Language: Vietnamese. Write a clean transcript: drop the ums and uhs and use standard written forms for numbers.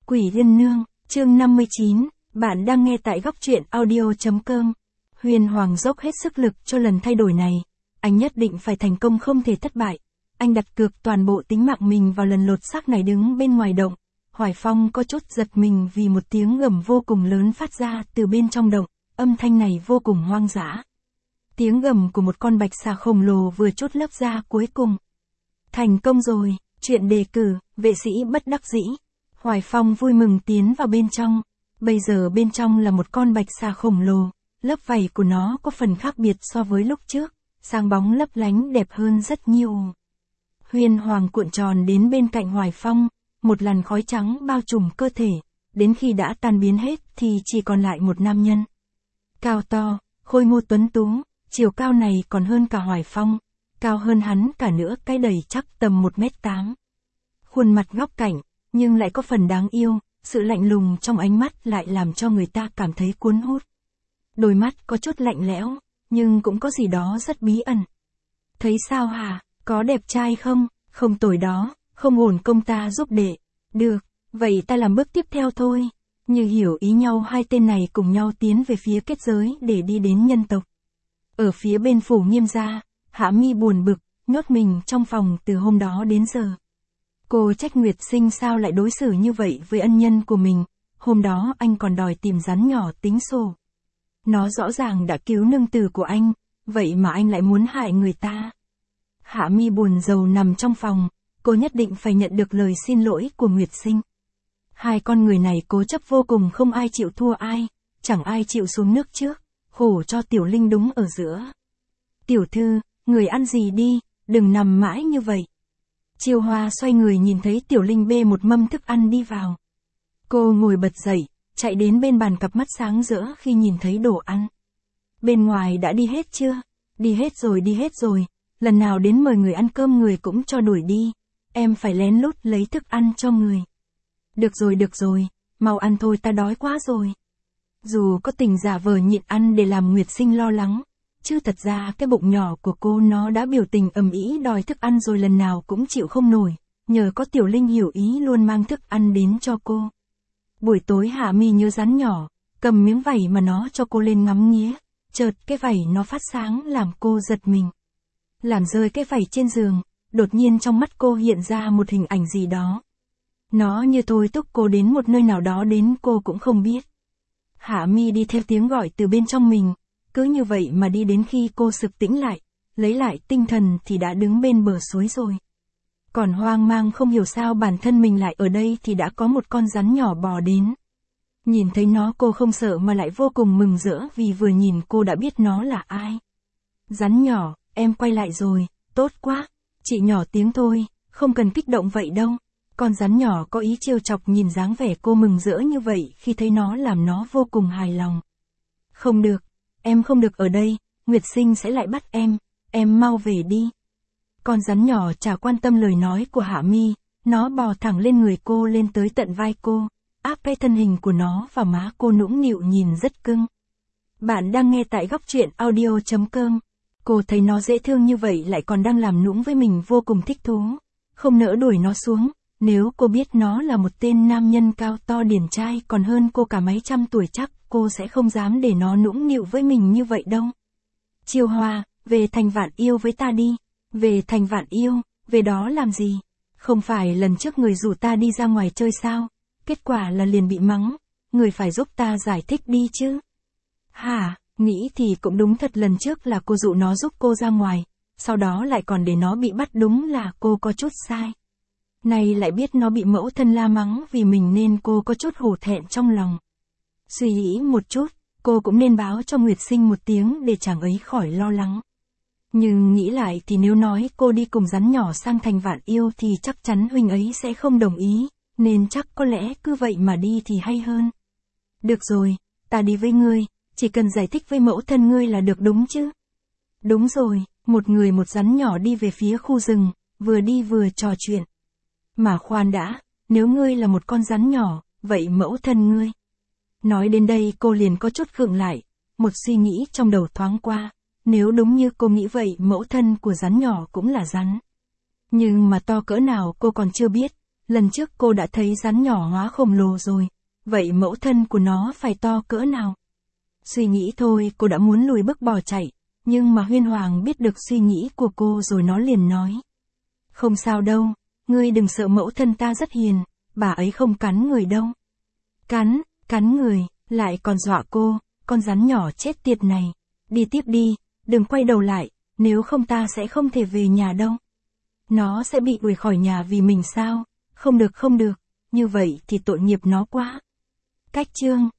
Quỷ Liên Nương, chương 59, bạn đang nghe tại góc truyện audio.com. Huyền Hoàng dốc hết sức lực cho lần thay đổi này. Anh nhất định phải thành công không thể thất bại. Anh đặt cược toàn bộ tính mạng mình vào lần lột xác này đứng bên ngoài động. Hoài Phong có chút giật mình vì một tiếng gầm vô cùng lớn phát ra từ bên trong động, âm thanh này vô cùng hoang dã. Tiếng gầm của một con bạch xà khổng lồ vừa chốt lớp da cuối cùng. Thành công rồi, chuyện đề cử, vệ sĩ bất đắc dĩ. Hoài Phong vui mừng tiến vào bên trong. Bây giờ bên trong là một con bạch xà khổng lồ, lớp vảy của nó có phần khác biệt so với lúc trước, sáng bóng lấp lánh đẹp hơn rất nhiều. Huyền Hoàng cuộn tròn đến bên cạnh Hoài Phong, một làn khói trắng bao trùm cơ thể, đến khi đã tan biến hết thì chỉ còn lại một nam nhân. Cao to, khôi ngô tuấn tú, chiều cao này còn hơn cả Hoài Phong, cao hơn hắn cả nữa cái đầy chắc tầm 1m8. Khuôn mặt góc cạnh, nhưng lại có phần đáng yêu, sự lạnh lùng trong ánh mắt lại làm cho người ta cảm thấy cuốn hút. Đôi mắt có chút lạnh lẽo, nhưng cũng có gì đó rất bí ẩn. Thấy sao hả, có đẹp trai không? Không tồi đó, không ổn công ta giúp đệ. Được, vậy ta làm bước tiếp theo thôi. Như hiểu ý nhau hai tên này cùng nhau tiến về phía kết giới để đi đến nhân tộc. Ở phía bên phủ Nghiêm gia, Hạ Mi buồn bực, nhốt mình trong phòng từ hôm đó đến giờ. Cô trách Nguyệt Sinh sao lại đối xử như vậy với ân nhân của mình, hôm đó anh còn đòi tìm rắn nhỏ tính sổ. Nó rõ ràng đã cứu nương tử của anh, vậy mà anh lại muốn hại người ta. Hạ Mi buồn rầu nằm trong phòng, cô nhất định phải nhận được lời xin lỗi của Nguyệt Sinh. Hai con người này cố chấp vô cùng, không ai chịu thua ai, chẳng ai chịu xuống nước trước, khổ cho Tiểu Linh đúng ở giữa. Tiểu thư, người ăn gì đi, đừng nằm mãi như vậy. Chiêu Hoa xoay người nhìn thấy Tiểu Linh bê một mâm thức ăn đi vào. Cô ngồi bật dậy, chạy đến bên bàn, cặp mắt sáng rỡ khi nhìn thấy đồ ăn. Bên ngoài đã đi hết chưa? Đi hết rồi, lần nào đến mời người ăn cơm người cũng cho đuổi đi, em phải lén lút lấy thức ăn cho người. Được rồi, mau ăn thôi, ta đói quá rồi. Dù có tình giả vờ nhịn ăn để làm Nguyệt Sinh lo lắng, chứ thật ra cái bụng nhỏ của cô nó đã biểu tình ầm ĩ đòi thức ăn rồi, lần nào cũng chịu không nổi, nhờ có Tiểu Linh hiểu ý luôn mang thức ăn đến cho cô. Buổi tối Hạ Mi nhớ rắn nhỏ, cầm miếng vảy mà nó cho cô lên ngắm nghía, chợt cái vảy nó phát sáng làm cô giật mình. Làm rơi cái vảy trên giường, đột nhiên trong mắt cô hiện ra một hình ảnh gì đó. Nó như thôi thúc cô đến một nơi nào đó đến cô cũng không biết. Hạ Mi đi theo tiếng gọi từ bên trong mình, cứ như vậy mà đi đến khi cô sực tỉnh lại, lấy lại tinh thần thì đã đứng bên bờ suối rồi. Còn hoang mang không hiểu sao bản thân mình lại ở đây thì đã có một con rắn nhỏ bò đến. Nhìn thấy nó cô không sợ mà lại vô cùng mừng rỡ vì vừa nhìn cô đã biết nó là ai. Rắn nhỏ, em quay lại rồi, tốt quá. Chị nhỏ tiếng thôi, không cần kích động vậy đâu. Con rắn nhỏ có ý trêu chọc, nhìn dáng vẻ cô mừng rỡ như vậy khi thấy nó làm nó vô cùng hài lòng. Không được, em không được ở đây, Nguyệt Sinh sẽ lại bắt em mau về đi. Con rắn nhỏ chả quan tâm lời nói của Hạ Mi, nó bò thẳng lên người cô, lên tới tận vai cô, áp cái thân hình của nó vào má cô, nũng nịu nhìn rất cưng. Bạn đang nghe tại góc truyện audio.com. Cô thấy nó dễ thương như vậy lại còn đang làm nũng với mình vô cùng thích thú, không nỡ đuổi nó xuống. Nếu cô biết nó là một tên nam nhân cao to điển trai còn hơn cô cả mấy trăm tuổi chắc cô sẽ không dám để nó nũng nịu với mình như vậy đâu. Chiêu Hoa, về thành Vạn Yêu với ta đi. Về thành Vạn Yêu, về đó làm gì? Không phải lần trước người rủ ta đi ra ngoài chơi sao? Kết quả là liền bị mắng, người phải giúp ta giải thích đi chứ. Hả, nghĩ thì cũng đúng thật, lần trước là cô dụ nó giúp cô ra ngoài, sau đó lại còn để nó bị bắt, đúng là cô có chút sai. Này lại biết nó bị mẫu thân la mắng vì mình nên cô có chút hổ thẹn trong lòng. Suy nghĩ một chút, cô cũng nên báo cho Nguyệt Sinh một tiếng để chàng ấy khỏi lo lắng. Nhưng nghĩ lại thì nếu nói cô đi cùng rắn nhỏ sang thành Vạn Yêu thì chắc chắn huynh ấy sẽ không đồng ý, nên chắc có lẽ cứ vậy mà đi thì hay hơn. Được rồi, ta đi với ngươi, chỉ cần giải thích với mẫu thân ngươi là được đúng chứ? Đúng rồi, một người một rắn nhỏ đi về phía khu rừng, vừa đi vừa trò chuyện. Mà khoan đã, nếu ngươi là một con rắn nhỏ, vậy mẫu thân ngươi? Nói đến đây cô liền có chút khựng lại, một suy nghĩ trong đầu thoáng qua, nếu đúng như cô nghĩ vậy mẫu thân của rắn nhỏ cũng là rắn. Nhưng mà to cỡ nào cô còn chưa biết, Lần trước cô đã thấy rắn nhỏ hóa khổng lồ rồi, vậy mẫu thân của nó phải to cỡ nào? Suy nghĩ thôi cô đã muốn lùi bước bỏ chạy, nhưng mà Huyên Hoàng biết được suy nghĩ của cô rồi nó liền nói. Không sao đâu, ngươi đừng sợ, mẫu thân ta rất hiền, bà ấy không cắn người đâu. Cắn người, lại còn dọa cô, con rắn nhỏ chết tiệt này. Đi tiếp đi, đừng quay đầu lại, nếu không ta sẽ không thể về nhà đâu. Nó sẽ bị đuổi khỏi nhà vì mình sao? Không được, như vậy thì tội nghiệp nó quá. Cách chương